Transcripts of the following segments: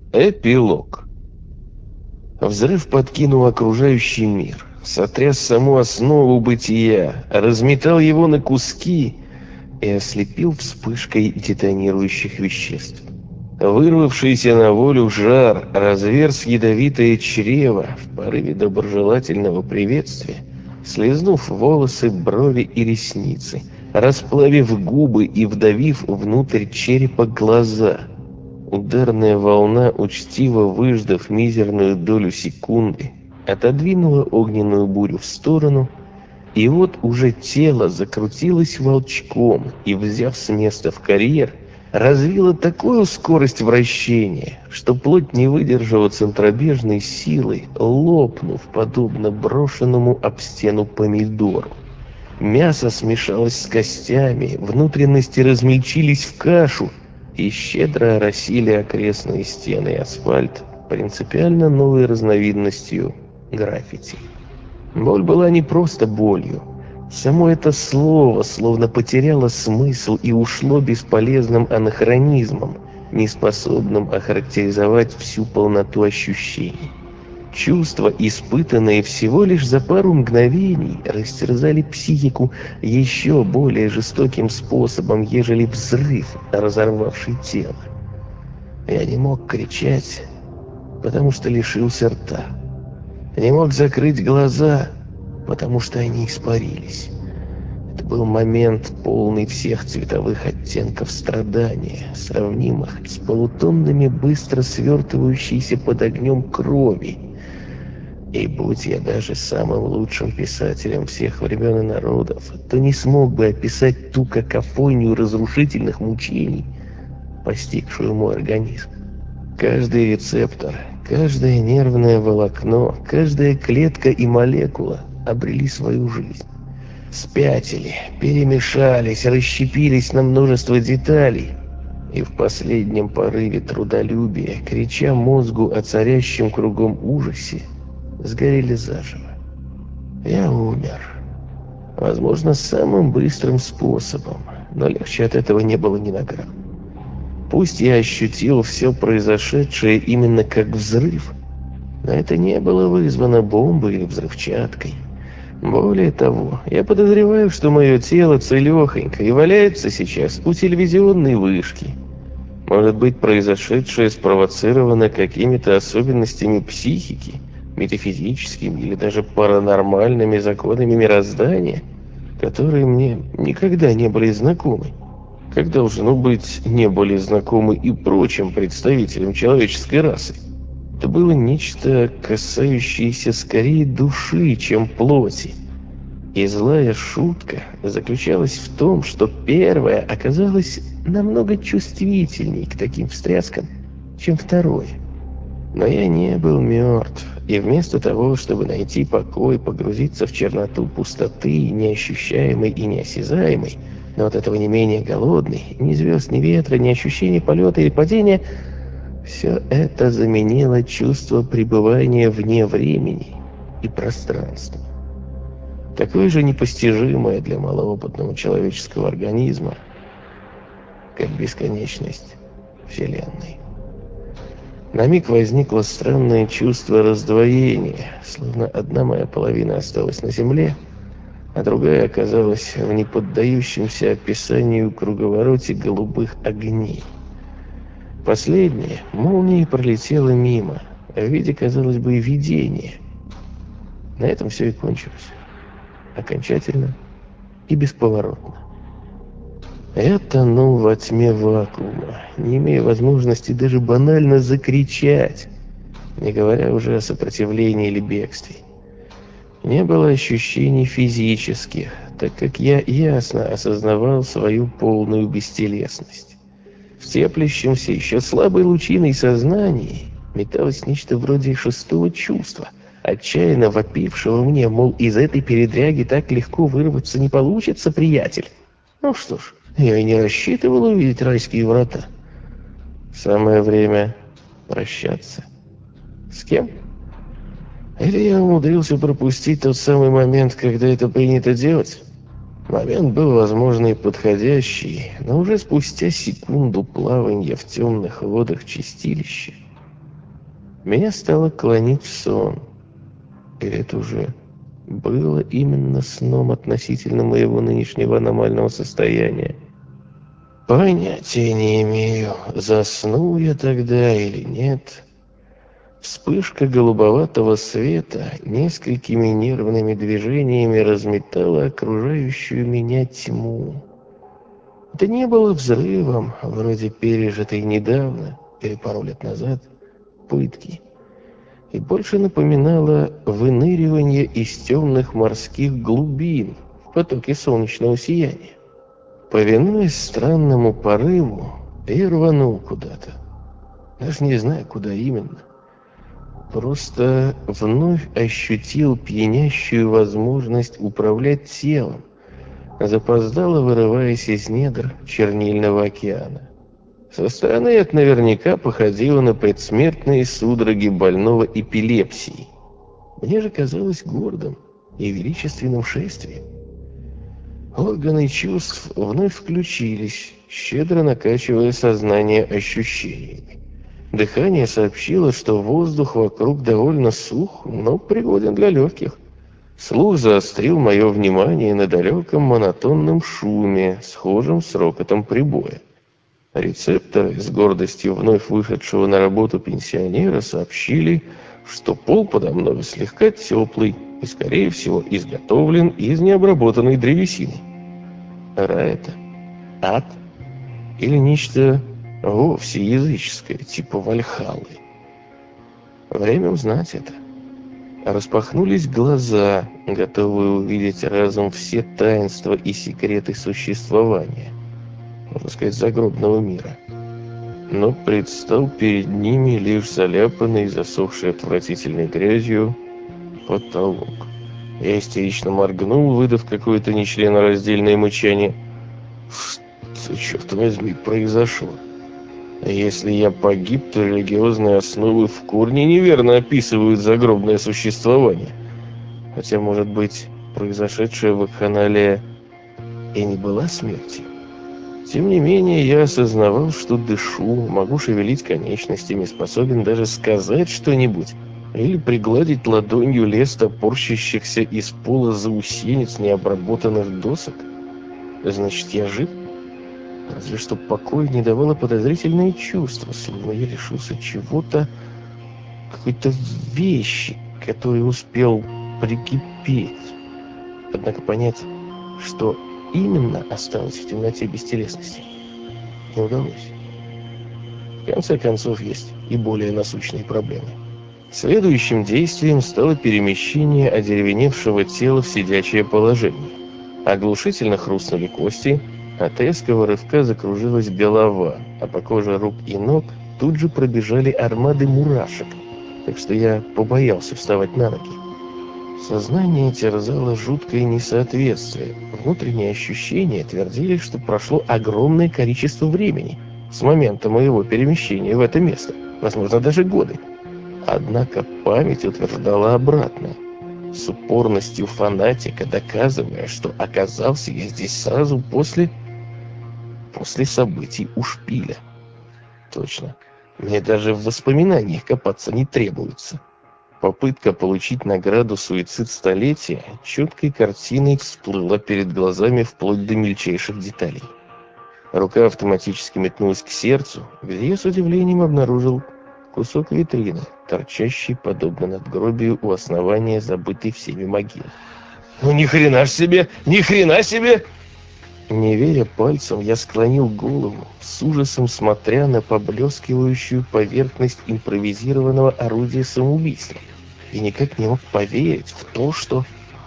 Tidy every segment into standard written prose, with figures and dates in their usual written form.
Эпилог. Взрыв подкинул окружающий мир, сотряс саму основу бытия, разметал его на куски и ослепил вспышкой детонирующих веществ. Вырвавшийся на волю жар разверз ядовитое чрево в порыве доброжелательного приветствия, слезнув волосы, брови и ресницы, расплавив губы и вдавив внутрь черепа глаза. Ударная волна, учтиво выждав мизерную долю секунды, отодвинула огненную бурю в сторону, и вот уже тело закрутилось волчком и, взяв с места в карьер, развило такую скорость вращения, что плоть не выдержала центробежной силы, лопнув, подобно брошенному об стену помидору. Мясо смешалось с костями, внутренности размельчились в кашу и щедро оросили окрестные стены и асфальт принципиально новой разновидностью граффити. Боль была не просто болью. Само это слово словно потеряло смысл и ушло бесполезным анахронизмом, неспособным охарактеризовать всю полноту ощущений. Чувства, испытанные всего лишь за пару мгновений, растерзали психику еще более жестоким способом, ежели взрыв, разорвавший тело. Я не мог кричать, потому что лишился рта. Не мог закрыть глаза, потому что они испарились. Это был момент, полный всех цветовых оттенков страдания, сравнимых с полутоннами быстро свертывающейся под огнем крови. И будь я даже самым лучшим писателем всех времен и народов, то не смог бы описать ту какофонию разрушительных мучений, постигшую мой организм. Каждый рецептор, каждое нервное волокно, каждая клетка и молекула обрели свою жизнь. Спятили, перемешались, расщепились на множество деталей, и в последнем порыве трудолюбия, крича мозгу о царящем кругом ужасе, сгорели заживо. Я умер. Возможно, самым быстрым способом, но легче от этого не было ни на грамм. Пусть я ощутил все произошедшее именно как взрыв, но это не было вызвано бомбой или взрывчаткой. Более того, я подозреваю, что мое тело целехонько и валяется сейчас у телевизионной вышки. Может быть, произошедшее спровоцировано какими-то особенностями психики, метафизическими или даже паранормальными законами мироздания, которые мне никогда не были знакомы, как, должно быть, не были знакомы и прочим представителям человеческой расы. Это было нечто, касающееся скорее души, чем плоти. И злая шутка заключалась в том, что первое оказалось намного чувствительней к таким встряскам, чем второе. Но я не был мертв, и вместо того, чтобы найти покой, погрузиться в черноту пустоты, неощущаемой и неосязаемой, но от этого не менее голодной, ни звезд, ни ветра, ни ощущения полета или падения, все это заменило чувство пребывания вне времени и пространства. Такое же непостижимое для малоопытного человеческого организма, как бесконечность Вселенной. На миг возникло странное чувство раздвоения, словно одна моя половина осталась на земле, а другая оказалась в неподдающемся описанию круговороте голубых огней. Последнее молнией пролетело мимо, в виде, казалось бы, видения. На этом все и кончилось. Окончательно и бесповоротно. Я тонул во тьме вакуума, не имея возможности даже банально закричать, не говоря уже о сопротивлении или бегстве. Не было ощущений физических, так как я ясно осознавал свою полную бестелесность. В теплящемся еще слабой лучиной сознании металось нечто вроде шестого чувства, отчаянно вопившего мне, мол, из этой передряги так легко вырваться не получится, приятель. Ну что ж, я и не рассчитывал увидеть райские врата. Самое время прощаться. С кем? Или я умудрился пропустить тот самый момент, когда это принято делать? Момент был, возможно, и подходящий, но уже спустя секунду плавания в темных водах чистилища Меня стало клонить в сон. И это уже было именно сном относительно моего нынешнего аномального состояния. Понятия не имею, заснул я тогда или нет. Вспышка голубоватого света несколькими нервными движениями разметала окружающую меня тьму. Это не было взрывом, вроде пережитой недавно или пару лет назад, пытки, и больше напоминало выныривание из темных морских глубин в потоке солнечного сияния. Повинуясь странному порыву, я рванул куда-то, даже не знаю, куда именно. Просто вновь ощутил пьянящую возможность управлять телом, запоздало вырываясь из недр чернильного океана. Со стороны это наверняка походило на предсмертные судороги больного эпилепсией. Мне же казалось гордым и величественным шествием. Органы чувств вновь включились, щедро накачивая сознание ощущениями. Дыхание сообщило, что воздух вокруг довольно сух, но пригоден для легких. Слух заострил мое внимание на далеком монотонном шуме, схожем с рокотом прибоя. Рецепторы, с гордостью вновь вышедшего на работу пенсионера, сообщили, что пол подо мной слегка теплый и, скорее всего, изготовлен из необработанной древесины. Рай это? Ад? Или нечто вовсе языческое, типа Вальхаллы? Время узнать это. Распахнулись глаза, готовые увидеть разом все таинства и секреты существования, можно сказать, загробного мира. Но предстал перед ними лишь заляпанный и засохший отвратительной грязью потолок. Я истерично моргнул, выдав какое-то нечленораздельное мычание. Что, черт возьми, произошло? Если я погиб, то религиозные основы в корне неверно описывают загробное существование. Хотя, может быть, произошедшее в Акханале и не была смертью. Тем не менее, я осознавал, что дышу, могу шевелить конечностями, способен даже сказать что-нибудь или пригладить ладонью лес топорщащихся из пола заусенец необработанных досок. Значит, я жив? Разве что покоя не давало подозрительное чувство, словно я лишился чего-то, какой-то вещи, которой успел прикипеть. Однако понять, что именно осталось в темноте бестелесности, не удалось. В конце концов, есть и более насущные проблемы. Следующим действием стало перемещение одеревеневшего тела в сидячее положение. Оглушительно хрустнули кости, от резкого рывка закружилась голова, а по коже рук и ног тут же пробежали армады мурашек, так что я побоялся вставать на ноги. Сознание терзало жуткое несоответствие. Внутренние ощущения твердили, что прошло огромное количество времени с момента моего перемещения в это место, возможно, даже годы. Однако память утверждала обратное, с упорностью фанатика доказывая, что оказался я здесь сразу после событий у шпиля. Точно, мне даже в воспоминаниях копаться не требуется. Попытка получить награду «Суицид столетия» четкой картиной всплыла перед глазами вплоть до мельчайших деталей. Рука автоматически метнулась к сердцу, где я с удивлением обнаружил кусок витрины, торчащий подобно надгробию у основания забытой всеми могилы. «Ну ни хрена ж себе! Ни хрена себе!» Не веря пальцем, я склонил голову, с ужасом смотря на поблескивающую поверхность импровизированного орудия самоубийства, и никак не мог поверить в то, что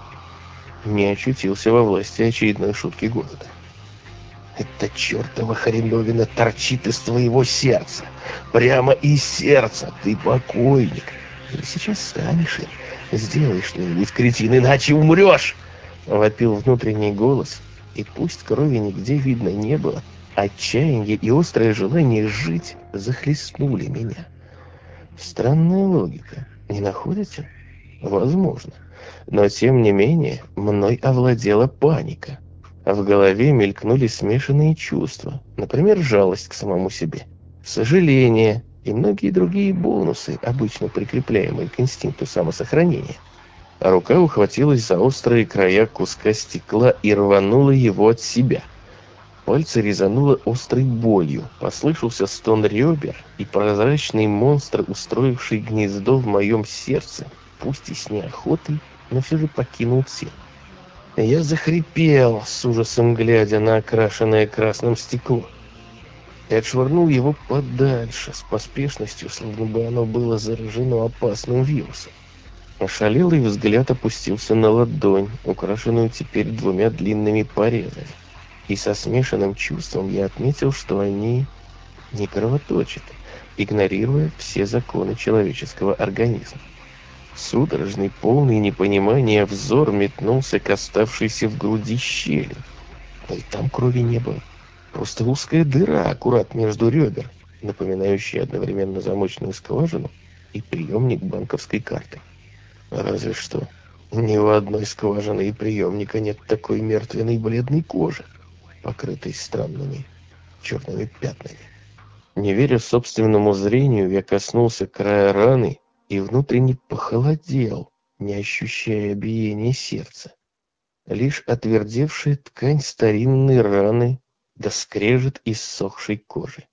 не очутился во власти очередной шутки города. «Эта чертова хреновина торчит из твоего сердца! Прямо из сердца! Ты покойник! Или сейчас станешь им? Сделай что-нибудь, кретин, иначе умрешь!» — вопил внутренний голос. И пусть крови нигде видно не было, отчаяние и острое желание жить захлестнули меня. Странная логика, не находите? Возможно. Но тем не менее, мной овладела паника. А в голове мелькнули смешанные чувства. Например, жалость к самому себе, сожаление и многие другие бонусы, обычно прикрепляемые к инстинкту самосохранения. А рука ухватилась за острые края куска стекла и рванула его от себя. Пальцы резануло острой болью, послышался стон ребер, и прозрачный монстр, устроивший гнездо в моем сердце, пусть и с неохотой, но все же покинул тело. Я захрипел, с ужасом глядя на окрашенное красным стекло, и отшвырнул его подальше, с поспешностью, словно бы оно было заражено опасным вирусом. Ошалелый взгляд опустился на ладонь, украшенную теперь 2 длинными порезами, и со смешанным чувством я отметил, что они не кровоточат, игнорируя все законы человеческого организма. Судорожный, полный непонимания взор метнулся к оставшейся в груди щели. Но и там крови не было. Просто узкая дыра аккурат между ребер, напоминающая одновременно замочную скважину и приемник банковской карты. Разве что ни у одной скважины и приемника нет такой мертвенной бледной кожи, покрытой странными черными пятнами. Не веря собственному зрению, я коснулся края раны и внутренне похолодел, не ощущая биения сердца. Лишь отвердевшая ткань старинной раны да скрежет иссохшей кожи.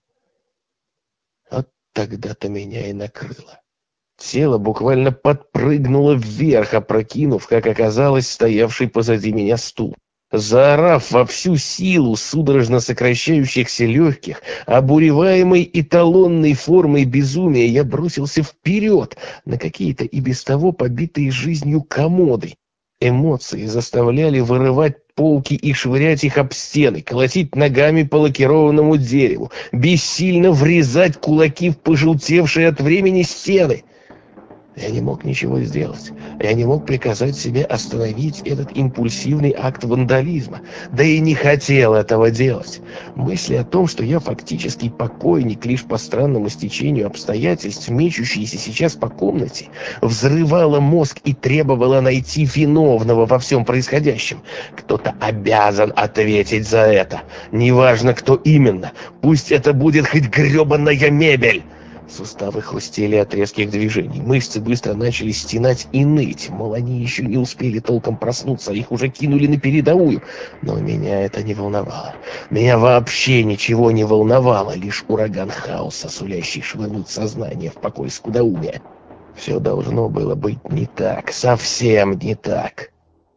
Вот тогда-то меня и накрыло. Тело буквально подпрыгнуло вверх, опрокинув, как оказалось, стоявший позади меня стул. Заорав во всю силу судорожно сокращающихся легких, обуреваемой эталонной формой безумия, я бросился вперед на какие-то и без того побитые жизнью комоды. Эмоции заставляли вырывать полки и швырять их об стены, колотить ногами по лакированному дереву, бессильно врезать кулаки в пожелтевшие от времени стены. Я не мог ничего сделать. Я не мог приказать себе остановить этот импульсивный акт вандализма. Да и не хотел этого делать. Мысли о том, что я фактически покойник лишь по странному стечению обстоятельств, мечущийся сейчас по комнате, взрывала мозг и требовала найти виновного во всем происходящем. Кто-то обязан ответить за это. Неважно, кто именно. Пусть это будет хоть гребаная мебель. Суставы хрустели от резких движений, мышцы быстро начали стенать и ныть, мол, они еще не успели толком проснуться, их уже кинули на передовую. Но меня это не волновало. Меня вообще ничего не волновало, лишь ураган хаоса, сулящий швырнуть сознание в покой скудоумия. Все должно было быть не так, совсем не так.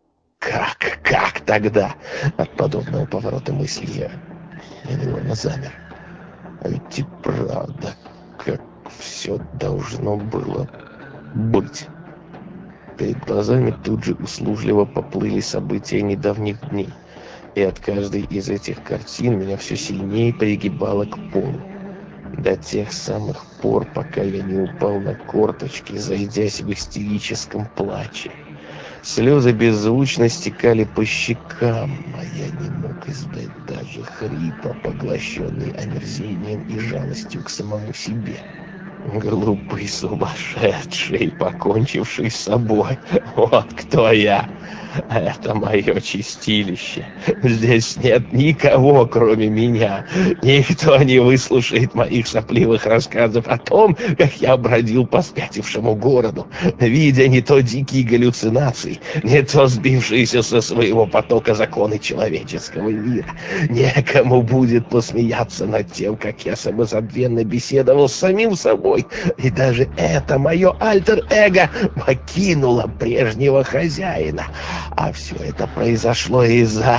Как тогда? От подобного поворота мысли я невольно замер. А ведь и правда... как все должно было быть. Перед глазами тут же услужливо поплыли события недавних дней, и от каждой из этих картин меня все сильнее пригибало к полу. До тех самых пор, пока я не упал на корточки, зайдясь в истерическом плаче. Слезы беззвучно стекали по щекам, а я не мог издать даже хрипа, поглощенный омерзением и жалостью к самому себе. Глупый сумасшедший, покончивший с собой. Вот кто я. Это мое чистилище. Здесь нет никого, кроме меня. Никто не выслушает моих сопливых рассказов о том, как я бродил по спятившему городу, видя не то дикие галлюцинации, не то сбившиеся со своего потока законы человеческого мира. Некому будет посмеяться над тем, как я самозабвенно беседовал с самим собой. И даже это мое альтер-эго покинуло прежнего хозяина. А все это произошло из-за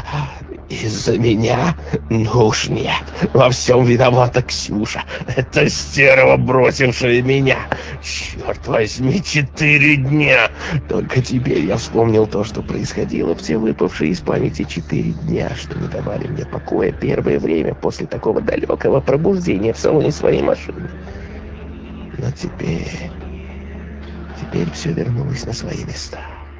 меня? Ну уж нет. Во всем виновата Ксюша. Это стерва, бросившая меня. Черт возьми, 4 дня. Только теперь я вспомнил то, что происходило в те выпавшие из памяти 4 дня, что не давали мне покоя первое время после такого далекого пробуждения в салоне своей машины. Но теперь все вернулось на свои места.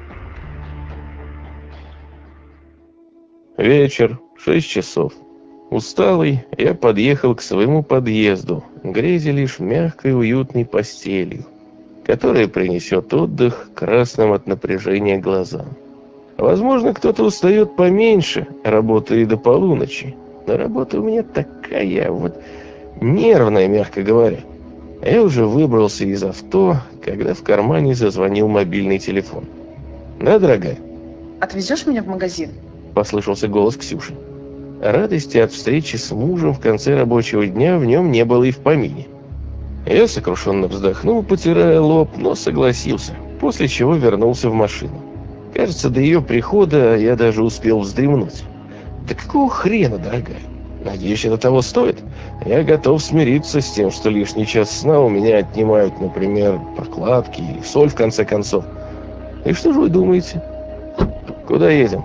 Вечер, 6 часов. Усталый, я подъехал к своему подъезду, грезя лишь мягкой уютной постелью, которая принесет отдых красным от напряжения глазам. Возможно, кто-то устает поменьше, работая до полуночи, но работа у меня такая вот нервная, мягко говоря. Я уже выбрался из авто, когда в кармане зазвонил мобильный телефон. «Да, дорогая?» «Отвезешь меня в магазин?» – послышался голос Ксюши. Радости от встречи с мужем в конце рабочего дня в нем не было и в помине. Я сокрушенно вздохнул, потирая лоб, но согласился, после чего вернулся в машину. Кажется, до ее прихода я даже успел вздремнуть. Да какого хрена, дорогая? Надеюсь, это того стоит? Я готов смириться с тем, что лишний час сна у меня отнимают, например, прокладки или соль, в конце концов. И что же вы думаете? Куда едем?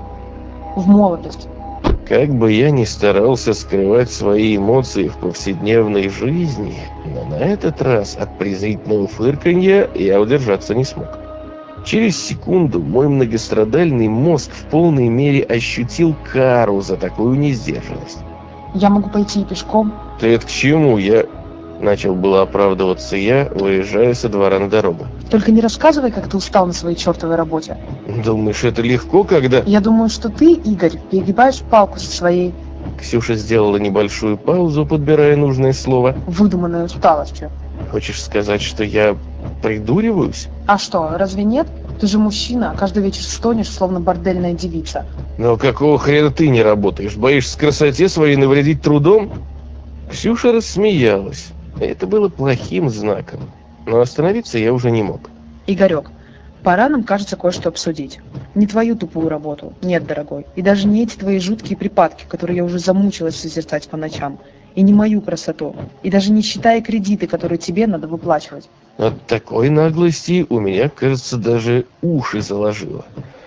В молодость. Как бы я ни старался скрывать свои эмоции в повседневной жизни, но на этот раз от презрительного фырканья я удержаться не смог. Через секунду мой многострадальный мозг в полной мере ощутил кару за такую несдержанность. Я могу пойти и пешком. «Ты это к чему? Начал было оправдываться я, выезжая со двора на дорогу. Только не рассказывай, как ты устал на своей чертовой работе. Думаешь, это легко, когда... Я думаю, что ты, Игорь, перегибаешь палку со своей... Ксюша сделала небольшую паузу, подбирая нужное слово. Выдуманной усталостью. Хочешь сказать, что я придуриваюсь? А что, разве нет? Ты же мужчина, а каждый вечер стонешь, словно бордельная девица. Но какого хрена ты не работаешь? Боишься красоте своей навредить трудом? Ксюша рассмеялась. Это было плохим знаком. Но остановиться я уже не мог. Игорек, пора нам, кажется, кое-что обсудить. Не твою тупую работу, нет, дорогой. И даже не эти твои жуткие припадки, которые я уже замучилась созерцать по ночам. И не мою красоту. И даже не считая кредиты, которые тебе надо выплачивать. От такой наглости у меня, кажется, даже уши заложило.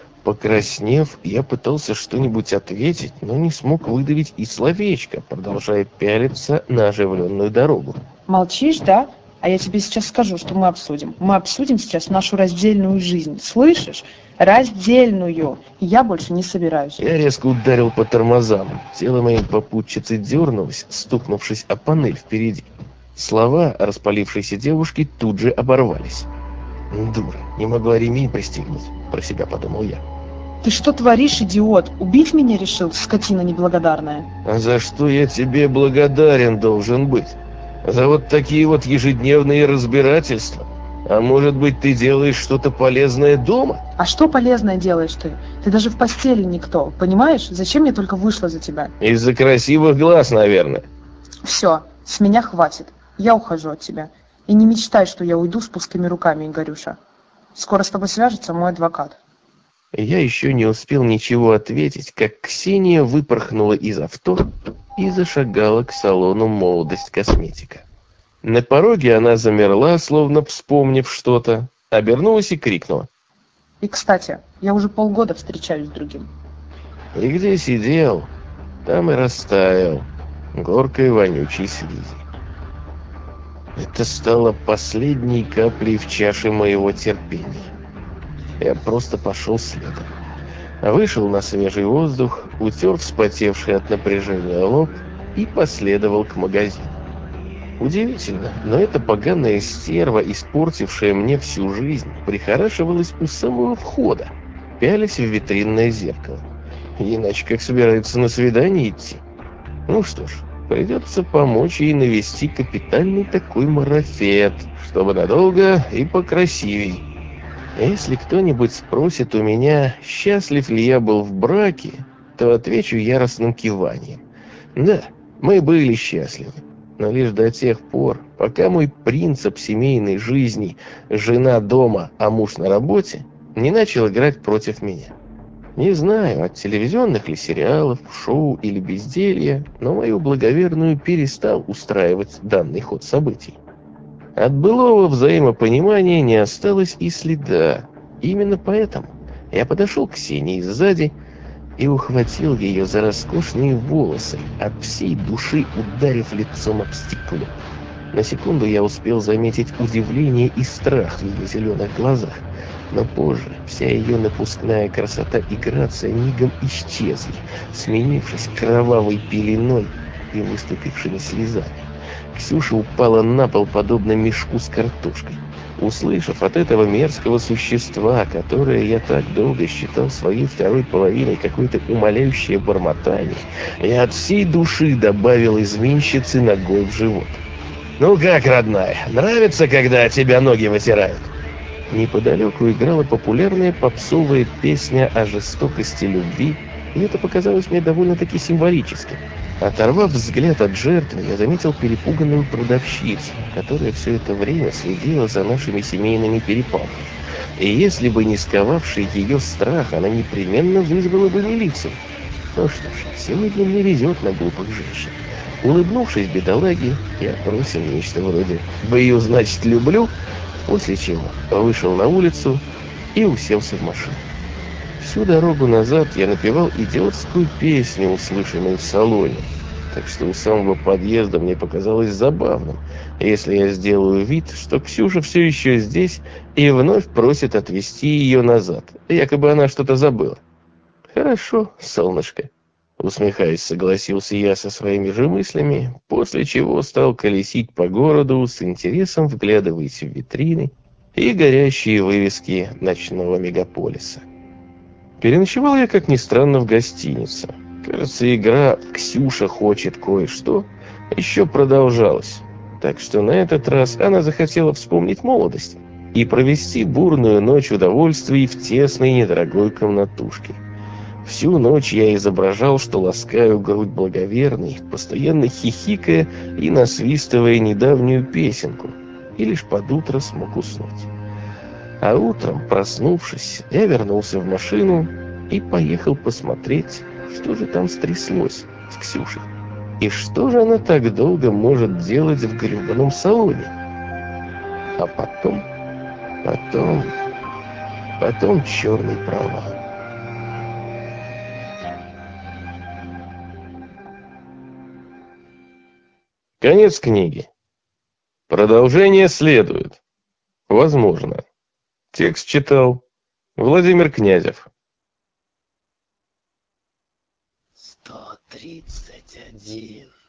Покраснев, я пытался что-нибудь ответить, но не смог выдавить и словечко, продолжая пялиться на оживленную дорогу. Молчишь, да? А я тебе сейчас скажу, что мы обсудим. Мы обсудим сейчас нашу раздельную жизнь. Слышишь? Раздельную. И я больше не собираюсь. Я резко ударил по тормозам. Тело моей попутчицы дернулось, стукнувшись о панель впереди. Слова распалившейся девушки тут же оборвались. «Дура, не могла ремень пристегнуть», — про себя подумал я. Ты что творишь, идиот? Убить меня решил, скотина неблагодарная? А за что я тебе благодарен должен быть? За вот такие вот ежедневные разбирательства? А может быть, ты делаешь что-то полезное дома? А что полезное делаешь ты? Ты даже в постели никто, понимаешь? Зачем я только вышла за тебя? Из-за красивых глаз, наверное. Все, с меня хватит. Я ухожу от тебя. И не мечтай, что я уйду с пустыми руками, Игорюша. Скоро с тобой свяжется мой адвокат. Я еще не успел ничего ответить, как Ксения выпорхнула из авто и зашагала к салону «Молодость Косметика». На пороге она замерла, словно вспомнив что-то, обернулась и крикнула. И, кстати, я уже полгода встречаюсь с другим. И где сидел, там и растаял горкой вонючей слизи. Это стало последней каплей в чаше моего терпения. Я просто пошел следом. Вышел на свежий воздух, утер вспотевший от напряжения лоб и последовал к магазину. Удивительно, но эта поганая стерва, испортившая мне всю жизнь, прихорашивалась у самого входа, пялясь в витринное зеркало. Иначе как собирается на свидание идти? Ну что ж, придется помочь ей навести капитальный такой марафет, чтобы надолго и покрасивей. Если кто-нибудь спросит у меня, счастлив ли я был в браке, то отвечу яростным киванием. Да, мы были счастливы, но лишь до тех пор, пока мой принцип семейной жизни «жена дома, а муж на работе» не начал играть против меня. Не знаю, от телевизионных ли сериалов, шоу или безделья, но мою благоверную перестал устраивать данный ход событий. От былого взаимопонимания не осталось и следа. Именно поэтому я подошел к Ксении сзади и ухватил ее за роскошные волосы, от всей души ударив лицом об стекло. На секунду я успел заметить удивление и страх в ее зеленых глазах, но позже вся ее напускная красота и грация мигом исчезли, сменившись кровавой пеленой и выступившими слезами. Ксюша упала на пол, подобно мешку с картошкой. Услышав от этого мерзкого существа, которое я так долго считал своей второй половиной, какое-то умоляющее бормотание, я от всей души добавил изменщице ногой в живот. Ну как, родная, нравится, когда тебя ноги вытирают?» Неподалеку играла популярная попсовая песня о жестокости любви, и это показалось мне довольно-таки символическим. Оторвав взгляд от жертвы, я заметил перепуганную продавщицу, которая все это время следила за нашими семейными перепалками. И если бы не сковавший ее страх, она непременно вызвала бы милицию. Ну что ж, сегодня мне везет на глупых женщин. Улыбнувшись бедолаге, я бросил нечто вроде «Вы ее, значит, люблю?», после чего вышел на улицу и уселся в машину. Всю дорогу назад я напевал идиотскую песню, услышанную в салоне, так что у самого подъезда мне показалось забавным, если я сделаю вид, что Ксюша все еще здесь и вновь просит отвезти ее назад, якобы она что-то забыла. «Хорошо, солнышко», — усмехаясь, согласился я со своими же мыслями, после чего стал колесить по городу, с интересом вглядываясь в витрины и горящие вывески ночного мегаполиса. Переночевал я, как ни странно, в гостинице. Кажется, игра «Ксюша хочет кое-что» еще продолжалась, так что на этот раз она захотела вспомнить молодость и провести бурную ночь удовольствий в тесной недорогой комнатушке. Всю ночь я изображал, что ласкаю грудь благоверной, постоянно хихикая и насвистывая недавнюю песенку, и лишь под утро смог уснуть. А утром, проснувшись, я вернулся в машину и поехал посмотреть, что же там стряслось с Ксюшей. И что же она так долго может делать в гребаном салоне? А потом черный провал. Конец книги. Продолжение следует. Возможно. Текст читал Владимир Князев. 131.